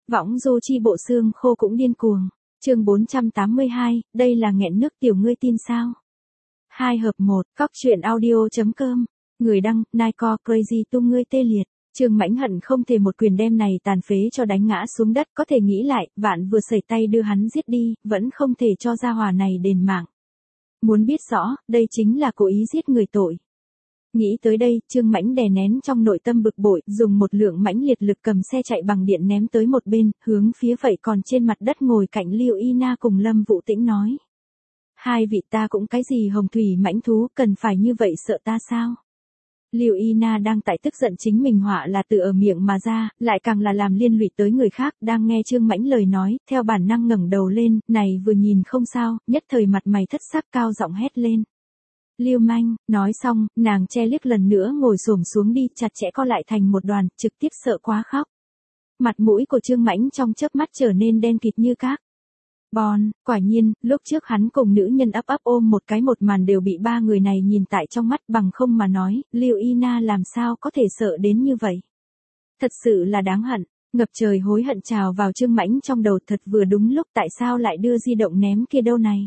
Võng du chi bộ xương khô cũng điên cuồng. Chương 482, đây là nghẹn nước tiểu ngươi tin sao? 2 hợp 1, cóc truyện audio.com. Người đăng, Nike Crazy tung ngươi tê liệt. Trương Mãnh hận không thể một quyền đem này tàn phế cho đánh ngã xuống đất, có thể nghĩ lại, vạn vừa sẩy tay đưa hắn giết đi, vẫn không thể cho gia hỏa này đền mạng. Muốn biết rõ, đây chính là cố ý giết người tội. Nghĩ tới đây, Trương Mãnh đè nén trong nội tâm bực bội, dùng một lượng mãnh liệt lực cầm xe chạy bằng điện ném tới một bên, hướng phía vậy còn trên mặt đất ngồi cạnh Lưu Y Na cùng Lâm Vũ Tĩnh nói. Hai vị ta cũng cái gì hồng thủy mãnh thú, cần phải như vậy sợ ta sao? Lưu Y Na đang tại tức giận chính mình họa là tự ở miệng mà ra, lại càng là làm liên lụy tới người khác, đang nghe Trương Mãnh lời nói, theo bản năng ngẩng đầu lên, này vừa nhìn không sao, nhất thời mặt mày thất sắc cao giọng hét lên. Lưu manh, nói xong, nàng che liếc lần nữa ngồi xổm xuống đi, chặt chẽ co lại thành một đoàn, trực tiếp sợ quá khóc. Mặt mũi của Trương Mãnh trong chớp mắt trở nên đen kịt như cát. Bon, quả nhiên, lúc trước hắn cùng nữ nhân ấp ôm một cái một màn đều bị ba người này nhìn tại trong mắt, bằng không mà nói, Lưu Y Na làm sao có thể sợ đến như vậy. Thật sự là đáng hận, ngập trời hối hận trào vào Trương Mãnh trong đầu, thật vừa đúng lúc tại sao lại đưa di động ném kia đâu này.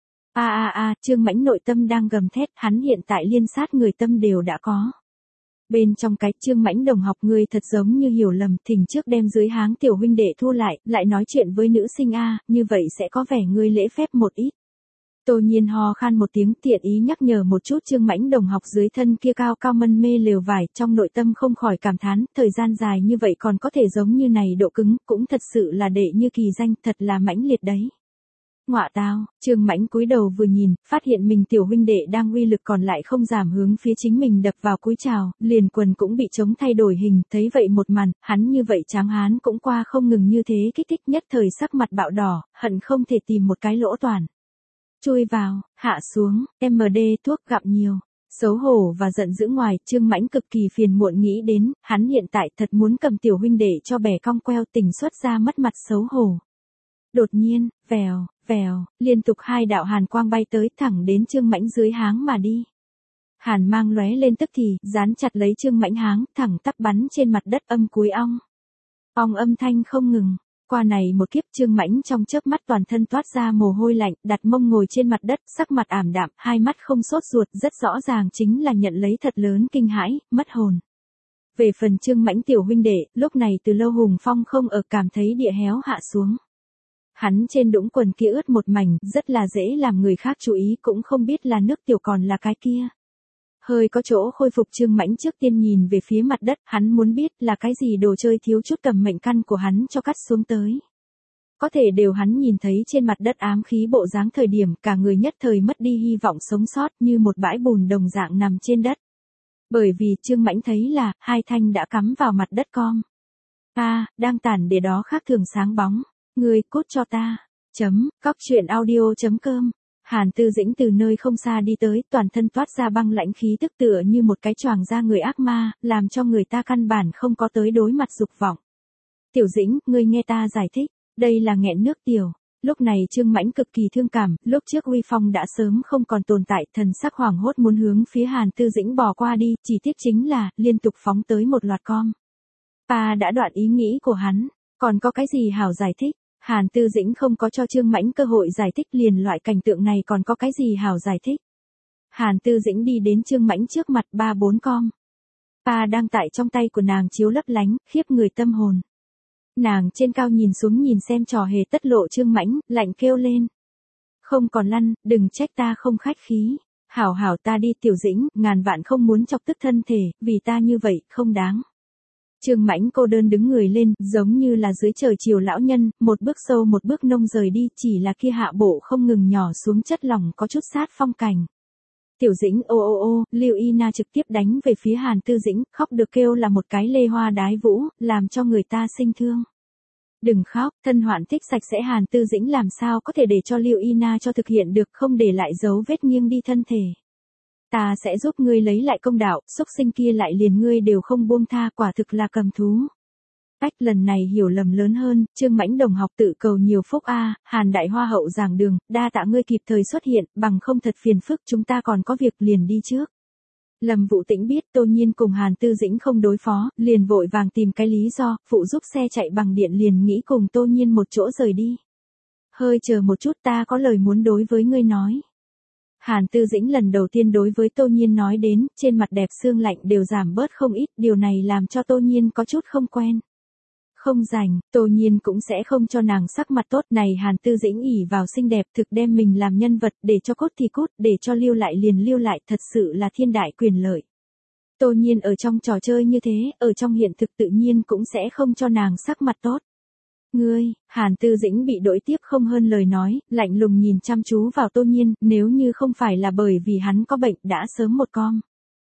Trương Mãnh nội tâm đang gầm thét, hắn hiện tại liên sát người tâm đều đã có. Bên trong cái Trương Mãnh đồng học, ngươi thật giống như hiểu lầm, thỉnh trước đem dưới háng tiểu huynh đệ thu lại nói chuyện với nữ sinh như vậy sẽ có vẻ ngươi lễ phép một ít. Tô Nhiên ho khan một tiếng, tiện ý nhắc nhở một chút Trương Mãnh đồng học dưới thân kia cao cao mân mê lều vải, trong nội tâm không khỏi cảm thán, thời gian dài như vậy còn có thể giống như này độ cứng, cũng thật sự là đệ như kỳ danh, thật là mãnh liệt đấy. Ngọa tao, Trương Mãnh cúi đầu vừa nhìn, phát hiện mình tiểu huynh đệ đang uy lực còn lại không giảm hướng phía chính mình đập vào cúi chào, liền quần cũng bị chống thay đổi hình, thấy vậy một màn, hắn như vậy tráng hán cũng qua không ngừng như thế kích thích, nhất thời sắc mặt bạo đỏ, hận không thể tìm một cái lỗ toàn. Chui vào, hạ xuống, MD thuốc gặm nhiều. Xấu hổ và giận dữ ngoài, Trương Mãnh cực kỳ phiền muộn nghĩ đến, hắn hiện tại thật muốn cầm tiểu huynh đệ cho bẻ cong queo, tình xuất ra mất mặt xấu hổ. Đột nhiên, vèo, liên tục hai đạo hàn quang bay tới thẳng đến Trương Mãnh dưới háng mà đi. Hàn mang lóe lên tức thì, dán chặt lấy Trương Mãnh háng, thẳng tắp bắn trên mặt đất, âm cuối ong. Ong âm thanh không ngừng. Qua này một kiếp, Trương Mãnh trong chớp mắt toàn thân toát ra mồ hôi lạnh, đặt mông ngồi trên mặt đất, sắc mặt ảm đạm, hai mắt không sốt ruột, rất rõ ràng chính là nhận lấy thật lớn kinh hãi, mất hồn. Về phần Trương Mãnh tiểu huynh đệ, lúc này từ lâu Hùng Phong không ở, cảm thấy địa héo hạ xuống. Hắn trên đũng quần kia ướt một mảnh, rất là dễ làm người khác chú ý, cũng không biết là nước tiểu còn là cái kia. Hơi có chỗ khôi phục, Trương Mãnh trước tiên nhìn về phía mặt đất, hắn muốn biết là cái gì đồ chơi thiếu chút cầm mệnh căn của hắn cho cắt xuống tới. Có thể đều hắn nhìn thấy trên mặt đất ám khí bộ dáng thời điểm, cả người nhất thời mất đi hy vọng sống sót, như một bãi bùn đồng dạng nằm trên đất. Bởi vì Trương Mãnh thấy là, hai thanh đã cắm vào mặt đất cong. Đang tản để đó khác thường sáng bóng. Ngươi cút cho ta. Cóc truyện audio.com. Hàn Tư Dĩnh từ nơi không xa đi tới, toàn thân toát ra băng lãnh khí tức tựa như một cái choàng da người ác ma, làm cho người ta căn bản không có tới đối mặt dục vọng. Tiểu Dĩnh, ngươi nghe ta giải thích, đây là nghẹn nước tiểu. Lúc này Trương Mãnh cực kỳ thương cảm, lúc trước uy phong đã sớm không còn tồn tại, thần sắc hoảng hốt muốn hướng phía Hàn Tư Dĩnh bò qua đi, chỉ tiếc chính là, liên tục phóng tới một loạt con. Đã đoạn ý nghĩ của hắn, còn có cái gì hảo giải thích? Hàn Tư Dĩnh không có cho Trương Mãnh cơ hội giải thích, liền loại cảnh tượng này còn có cái gì hảo giải thích. Hàn Tư Dĩnh đi đến Trương Mãnh trước mặt, 3-4 con. Đang tại trong tay của nàng chiếu lấp lánh, khiếp người tâm hồn. Nàng trên cao nhìn xuống nhìn xem trò hề tất lộ Trương Mãnh, lạnh kêu lên. Không còn lăn, đừng trách ta không khách khí. Hảo ta đi Tiểu Dĩnh, ngàn vạn không muốn chọc tức thân thể, vì ta như vậy, không đáng. Trương Mãnh cô đơn đứng người lên, giống như là dưới trời chiều lão nhân, một bước sâu một bước nông rời đi, chỉ là kia hạ bộ không ngừng nhỏ xuống chất lỏng có chút sát phong cảnh. Tiểu Dĩnh Lưu Y Na trực tiếp đánh về phía Hàn Tư Dĩnh, khóc được kêu là một cái lê hoa đái vũ, làm cho người ta sinh thương. Đừng khóc, thân hoạn thích sạch sẽ, Hàn Tư Dĩnh làm sao có thể để cho Lưu Y Na cho thực hiện được, không để lại dấu vết nghiêng đi thân thể. Ta sẽ giúp ngươi lấy lại công đạo, xúc sinh kia lại liền ngươi đều không buông tha, quả thực là cầm thú. Lần này hiểu lầm lớn hơn, Trương Mãnh đồng học tự cầu nhiều phúc Hàn đại hoa hậu giảng đường, đa tạ ngươi kịp thời xuất hiện, bằng không thật phiền phức, chúng ta còn có việc liền đi trước. Lâm Vũ Tĩnh biết Tô Nhiên cùng Hàn Tư Dĩnh không đối phó, liền vội vàng tìm cái lý do, phụ giúp xe chạy bằng điện liền nghĩ cùng Tô Nhiên một chỗ rời đi. Hơi chờ một chút, ta có lời muốn đối với ngươi nói. Hàn Tư Dĩnh lần đầu tiên đối với Tô Nhiên nói đến, trên mặt đẹp sương lạnh đều giảm bớt không ít, điều này làm cho Tô Nhiên có chút không quen. Không rảnh, Tô Nhiên cũng sẽ không cho nàng sắc mặt tốt này. Hàn Tư Dĩnh ỉ vào xinh đẹp thực đem mình làm nhân vật, để cho cút thì cút, để cho lưu lại liền lưu lại, thật sự là thiên đại quyền lợi. Tô Nhiên ở trong trò chơi như thế, ở trong hiện thực tự nhiên cũng sẽ không cho nàng sắc mặt tốt. Ngươi, Hàn Tư Dĩnh bị đổi tiếp không hơn lời nói, lạnh lùng nhìn chăm chú vào Tô Nhiên, nếu như không phải là bởi vì hắn có bệnh đã sớm một con.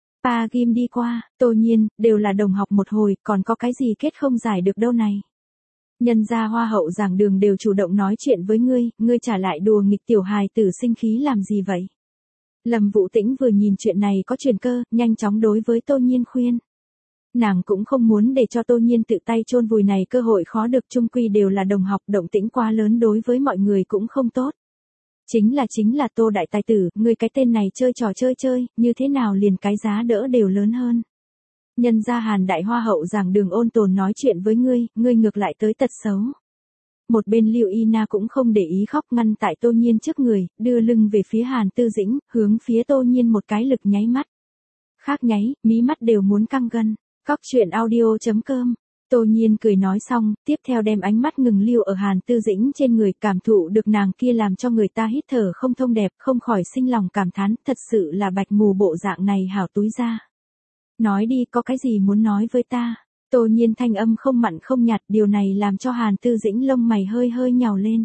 Pa Kim đi qua, Tô Nhiên, đều là đồng học một hồi, còn có cái gì kết không giải được đâu này. Nhân gia hoa hậu giảng đường đều chủ động nói chuyện với ngươi trả lại đùa nghịch tiểu hài tử sinh khí làm gì vậy? Lâm Vũ Tĩnh vừa nhìn chuyện này có chuyển cơ, nhanh chóng đối với Tô Nhiên khuyên. Nàng cũng không muốn để cho Tô Nhiên tự tay chôn vùi này cơ hội khó được, chung quy đều là đồng học, động tĩnh quá lớn đối với mọi người cũng không tốt. Chính là Tô đại tài tử, ngươi cái tên này chơi trò chơi, như thế nào liền cái giá đỡ đều lớn hơn. Nhân gia Hàn đại hoa hậu giảng đường ôn tồn nói chuyện với ngươi ngược lại tới tật xấu. Một bên Lưu Y Na cũng không để ý khóc, ngăn tại Tô Nhiên trước người, đưa lưng về phía Hàn Tư Dĩnh, hướng phía Tô Nhiên một cái lực nháy mắt. Khác nháy, mí mắt đều muốn căng gân. Cóc truyện audio.com. Tô Nhiên cười nói xong, tiếp theo đem ánh mắt ngừng lưu ở Hàn Tư Dĩnh trên người, cảm thụ được nàng kia làm cho người ta hít thở không thông đẹp, không khỏi sinh lòng cảm thán, thật sự là bạch mù bộ dạng này hảo túi ra. Nói đi, có cái gì muốn nói với ta? Tô Nhiên thanh âm không mặn không nhạt, điều này làm cho Hàn Tư Dĩnh lông mày hơi hơi nhào lên.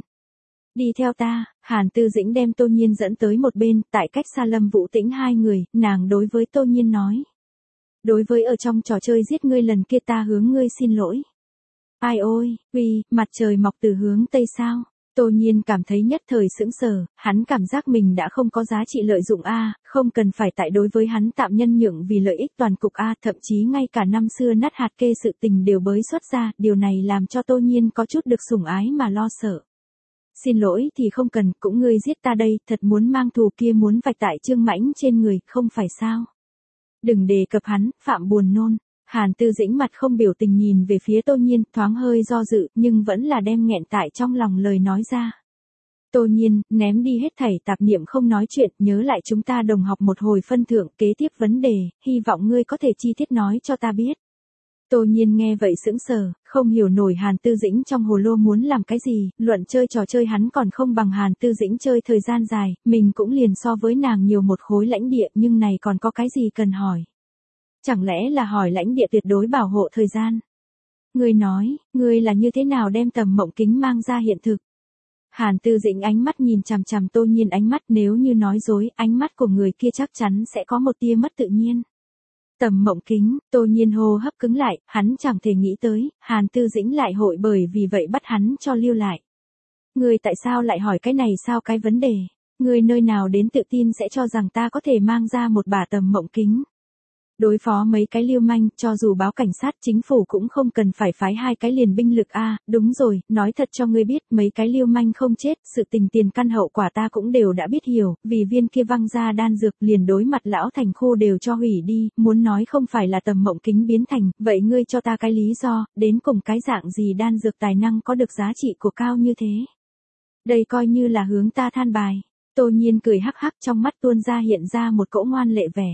Đi theo ta. Hàn Tư Dĩnh đem Tô Nhiên dẫn tới một bên, tại cách xa Lâm Vũ Tĩnh hai người, nàng đối với Tô Nhiên nói. Đối với ở trong trò chơi giết ngươi lần kia ta hướng ngươi xin lỗi. Ai ôi, mặt trời mọc từ hướng tây sao? Tô Nhiên cảm thấy nhất thời sững sờ, hắn cảm giác mình đã không có giá trị lợi dụng a, không cần phải tại đối với hắn tạm nhân nhượng vì lợi ích toàn cục a, thậm chí ngay cả năm xưa nát hạt kê sự tình đều bới xuất ra, điều này làm cho Tô Nhiên có chút được sủng ái mà lo sợ. Xin lỗi thì không cần, cũng ngươi giết ta đây, thật muốn mang thù kia muốn vạch tại Trương Mãnh trên người, không phải sao? Đừng đề cập hắn, phạm buồn nôn. Hàn Tư Dĩnh mặt không biểu tình nhìn về phía Tô Nhiên, thoáng hơi do dự, nhưng vẫn là đem nghẹn tại trong lòng lời nói ra. Tô Nhiên, ném đi hết thảy tạp niệm không nói chuyện, nhớ lại chúng ta đồng học một hồi phân thưởng, kế tiếp vấn đề, hy vọng ngươi có thể chi tiết nói cho ta biết. Tô Nhiên nghe vậy sững sờ, không hiểu nổi Hàn Tư Dĩnh trong hồ lô muốn làm cái gì, luận chơi trò chơi hắn còn không bằng Hàn Tư Dĩnh chơi thời gian dài, mình cũng liền so với nàng nhiều một khối lãnh địa, nhưng này còn có cái gì cần hỏi. Chẳng lẽ là hỏi lãnh địa tuyệt đối bảo hộ thời gian? Ngươi nói, ngươi là như thế nào đem tầm mộng kính mang ra hiện thực? Hàn Tư Dĩnh ánh mắt nhìn chằm chằm Tô Nhiên ánh mắt, nếu như nói dối, ánh mắt của người kia chắc chắn sẽ có một tia mất tự nhiên. Tầm mộng kính, Tô Nhiên hô hấp cứng lại, hắn chẳng thể nghĩ tới, Hàn Tư Dĩnh lại hội bởi vì vậy bắt hắn cho lưu lại. Ngươi tại sao lại hỏi cái này sao cái vấn đề? Ngươi nơi nào đến tự tin sẽ cho rằng ta có thể mang ra một bả tầm mộng kính? Đối phó mấy cái lưu manh, cho dù báo cảnh sát chính phủ cũng không cần phải phái hai cái liền binh lực a. Đúng rồi, nói thật cho ngươi biết, mấy cái lưu manh không chết, sự tình tiền căn hậu quả ta cũng đều đã biết hiểu, vì viên kia văng ra đan dược liền đối mặt lão thành khu đều cho hủy đi, muốn nói không phải là tầm mộng kính biến thành, vậy ngươi cho ta cái lý do, đến cùng cái dạng gì đan dược tài năng có được giá trị của cao như thế. Đây coi như là hướng ta than bài. Tô Nhiên cười hắc hắc, trong mắt tuôn ra hiện ra một cỗ ngoan lệ vẻ.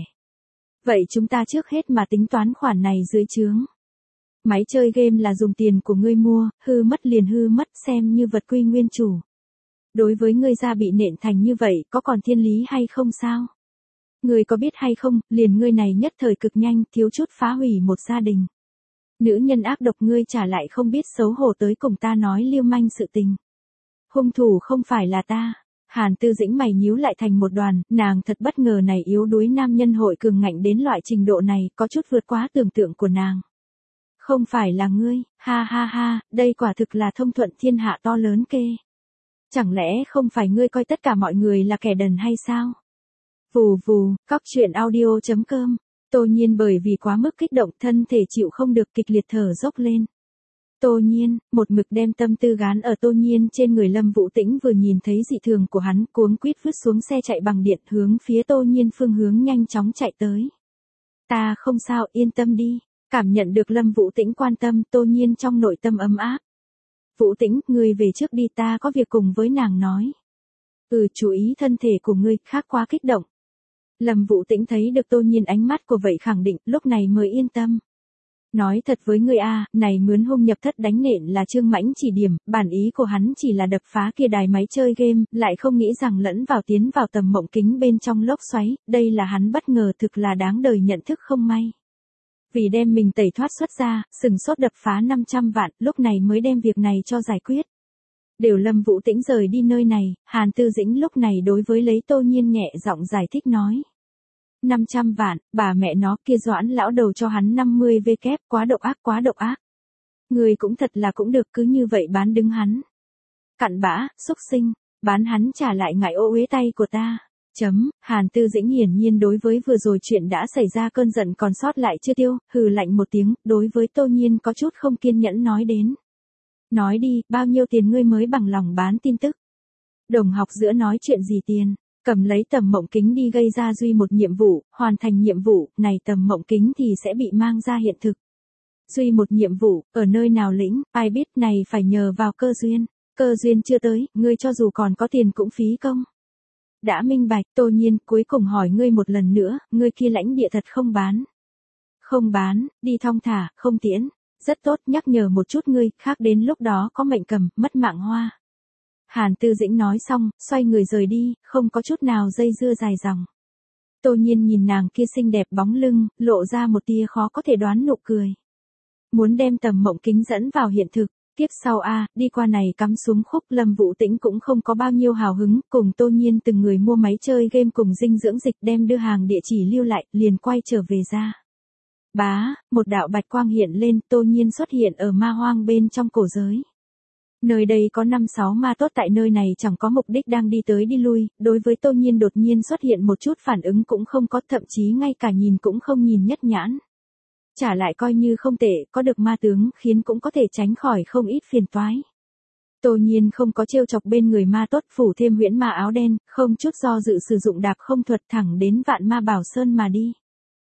Vậy chúng ta trước hết mà tính toán khoản này dưới chướng. Máy chơi game là dùng tiền của ngươi mua, hư mất liền hư mất, xem như vật quy nguyên chủ. Đối với ngươi ra bị nện thành như vậy, có còn thiên lý hay không sao? Ngươi có biết hay không, liền ngươi này nhất thời cực nhanh, thiếu chút phá hủy một gia đình. Nữ nhân ác độc, ngươi trả lại không biết xấu hổ tới cùng ta nói lưu manh sự tình. Hung thủ không phải là ta. Hàn Tư Dĩnh mày nhíu lại thành một đoàn, nàng thật bất ngờ này yếu đuối nam nhân hội cường ngạnh đến loại trình độ này, có chút vượt quá tưởng tượng của nàng. Không phải là ngươi, ha ha ha, đây quả thực là thông thuận thiên hạ to lớn kê. Chẳng lẽ không phải ngươi coi tất cả mọi người là kẻ đần hay sao? Vù vù, cóc truyện audio.com. Tô Nhiên bởi vì quá mức kích động, thân thể chịu không được, kịch liệt thở dốc lên. Tô Nhiên, một mực đem tâm tư gán ở Tô Nhiên trên người Lâm Vũ Tĩnh vừa nhìn thấy dị thường của hắn, cuống quýt vứt xuống xe chạy bằng điện hướng phía Tô Nhiên phương hướng nhanh chóng chạy tới. Ta không sao, yên tâm đi. Cảm nhận được Lâm Vũ Tĩnh quan tâm, Tô Nhiên trong nội tâm ấm áp. Vũ Tĩnh, ngươi về trước đi, ta có việc cùng với nàng nói. Chú ý thân thể của ngươi, khác quá kích động. Lâm Vũ Tĩnh thấy được Tô Nhiên ánh mắt của vậy khẳng định, lúc này mới yên tâm. Nói thật với ngươi a, này mướn hôm nhập thất đánh nện là Trương Mãnh chỉ điểm, bản ý của hắn chỉ là đập phá kia đài máy chơi game, lại không nghĩ rằng lẫn vào tiến vào tầm mộng kính bên trong lốc xoáy, đây là hắn bất ngờ, thực là đáng đời nhận thức không may. Vì đem mình tẩy thoát xuất ra, sừng sốt đập phá 500 vạn, lúc này mới đem việc này cho giải quyết. Đều Lâm Vũ Tĩnh rời đi nơi này, Hàn Tư Dĩnh lúc này đối với lấy Tô Nhiên nhẹ giọng giải thích nói. 500 vạn, bà mẹ nó, kia Doãn lão đầu cho hắn 50 vk, quá độc ác, quá độc ác. Người cũng thật là cũng được, cứ như vậy bán đứng hắn. Cặn bã, xúc sinh, bán hắn trả lại ngại ô uế tay của ta. Hàn Tư Dĩnh hiển nhiên đối với vừa rồi chuyện đã xảy ra cơn giận còn sót lại chưa tiêu, hừ lạnh một tiếng, đối với Tô Nhiên có chút không kiên nhẫn nói đến. Nói đi, bao nhiêu tiền ngươi mới bằng lòng bán tin tức? Đồng học giữa nói chuyện gì tiền? Cầm lấy tầm mộng kính đi gây ra duy một nhiệm vụ, hoàn thành nhiệm vụ, này tầm mộng kính thì sẽ bị mang ra hiện thực. Duy một nhiệm vụ, ở nơi nào lĩnh, ai biết, này phải nhờ vào cơ duyên chưa tới, ngươi cho dù còn có tiền cũng phí công. Đã minh bạch, Tô Nhiên, cuối cùng hỏi ngươi một lần nữa, ngươi kia lãnh địa thật không bán? Không bán, đi thong thả, không tiễn. Rất tốt, nhắc nhở một chút ngươi, khác đến lúc đó có mệnh cầm, mất mạng hoa. Hàn Tư Dĩnh nói xong, xoay người rời đi, không có chút nào dây dưa dài dòng. Tô Nhiên nhìn nàng kia xinh đẹp bóng lưng, lộ ra một tia khó có thể đoán nụ cười. Muốn đem tầm mộng kính dẫn vào hiện thực, tiếp sau đi qua này cắm xuống khúc, Lâm Vũ Tĩnh cũng không có bao nhiêu hào hứng, cùng Tô Nhiên từng người mua máy chơi game cùng dinh dưỡng dịch đem đưa hàng địa chỉ lưu lại, liền quay trở về ra. Bá, một đạo bạch quang hiện lên, Tô Nhiên xuất hiện ở ma hoang bên trong cổ giới. Nơi đây có 5-6 ma tốt tại nơi này chẳng có mục đích đang đi tới đi lui, đối với Tô Nhiên đột nhiên xuất hiện một chút phản ứng cũng không có, thậm chí ngay cả nhìn cũng không nhìn nhất nhãn. Trả lại coi như không tệ, có được ma tướng khiến cũng có thể tránh khỏi không ít phiền toái. Tô Nhiên không có trêu chọc bên người ma tốt, phủ thêm huyễn ma áo đen, không chút do dự sử dụng đạp không thuật thẳng đến Vạn Ma Bảo Sơn mà đi.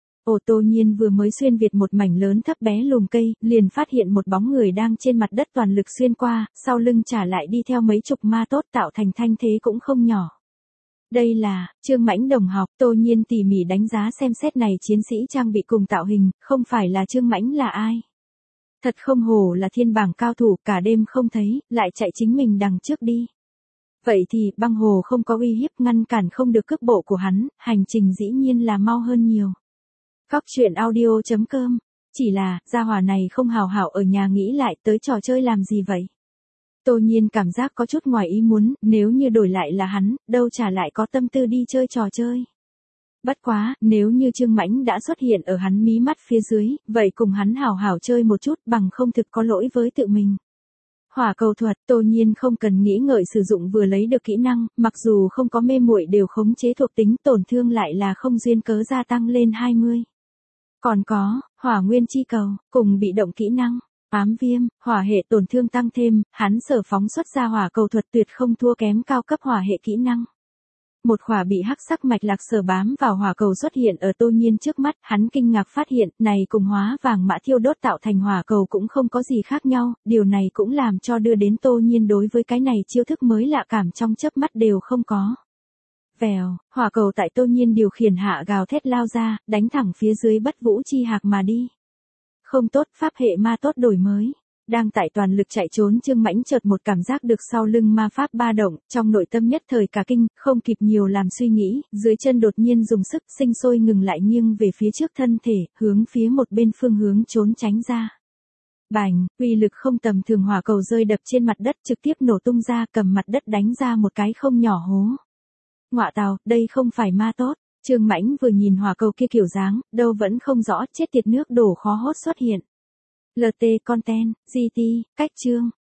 Tô Nhiên vừa mới xuyên việt một mảnh lớn thấp bé lùm cây, liền phát hiện một bóng người đang trên mặt đất toàn lực xuyên qua, sau lưng trả lại đi theo mấy chục ma tốt tạo thành thanh thế cũng không nhỏ. Đây là, Trương Mãnh đồng học, Tô Nhiên tỉ mỉ đánh giá xem xét này chiến sĩ trang bị cùng tạo hình, không phải là Trương Mãnh là ai. Thật không hổ là thiên bảng cao thủ, cả đêm không thấy, lại chạy chính mình đằng trước đi. Vậy thì, băng hồ không có uy hiếp ngăn cản không được cước bộ của hắn, hành trình dĩ nhiên là mau hơn nhiều. Góc truyện audio.com. Chỉ là, gia hỏa này không hào hảo ở nhà nghĩ lại tới trò chơi làm gì vậy? Tô Nhiên cảm giác có chút ngoài ý muốn, nếu như đổi lại là hắn, đâu chả lại có tâm tư đi chơi trò chơi. Bất quá, nếu như Trương Mãnh đã xuất hiện ở hắn mí mắt phía dưới, vậy cùng hắn hào hảo chơi một chút bằng không thực có lỗi với tự mình. Hỏa cầu thuật, Tô Nhiên không cần nghĩ ngợi sử dụng vừa lấy được kỹ năng, mặc dù không có mê muội đều khống chế thuộc tính tổn thương lại là không duyên cớ gia tăng lên 20. Còn có, hỏa nguyên chi cầu, cùng bị động kỹ năng, ám viêm, hỏa hệ tổn thương tăng thêm, hắn sở phóng xuất ra hỏa cầu thuật tuyệt không thua kém cao cấp hỏa hệ kỹ năng. Một khỏa bị hắc sắc mạch lạc sở bám vào hỏa cầu xuất hiện ở Tô Nhiên trước mắt, hắn kinh ngạc phát hiện, này cùng hóa vàng mã thiêu đốt tạo thành hỏa cầu cũng không có gì khác nhau, điều này cũng làm cho đưa đến Tô Nhiên đối với cái này chiêu thức mới lạ cảm trong chớp mắt đều không có. Vèo, hỏa cầu tại Tô Nhiên điều khiển hạ gào thét lao ra, đánh thẳng phía dưới Bất Vũ Chi Hạc mà đi. Không tốt, pháp hệ ma tốt đổi mới. Đang tại toàn lực chạy trốn Trương Mãnh chợt một cảm giác được sau lưng ma pháp ba động, trong nội tâm nhất thời cả kinh, không kịp nhiều làm suy nghĩ, dưới chân đột nhiên dùng sức sinh sôi ngừng lại nghiêng về phía trước thân thể, hướng phía một bên phương hướng trốn tránh ra. Bành, uy lực không tầm thường hỏa cầu rơi đập trên mặt đất trực tiếp nổ tung ra cầm mặt đất đánh ra một cái không nhỏ hố. Ngọa tào, đây không phải ma tốt. Trương Mãnh vừa nhìn hỏa cầu kia kiểu dáng, đâu vẫn không rõ, chết tiệt nước đổ khó hốt xuất hiện. LT Content, GT, cách chương.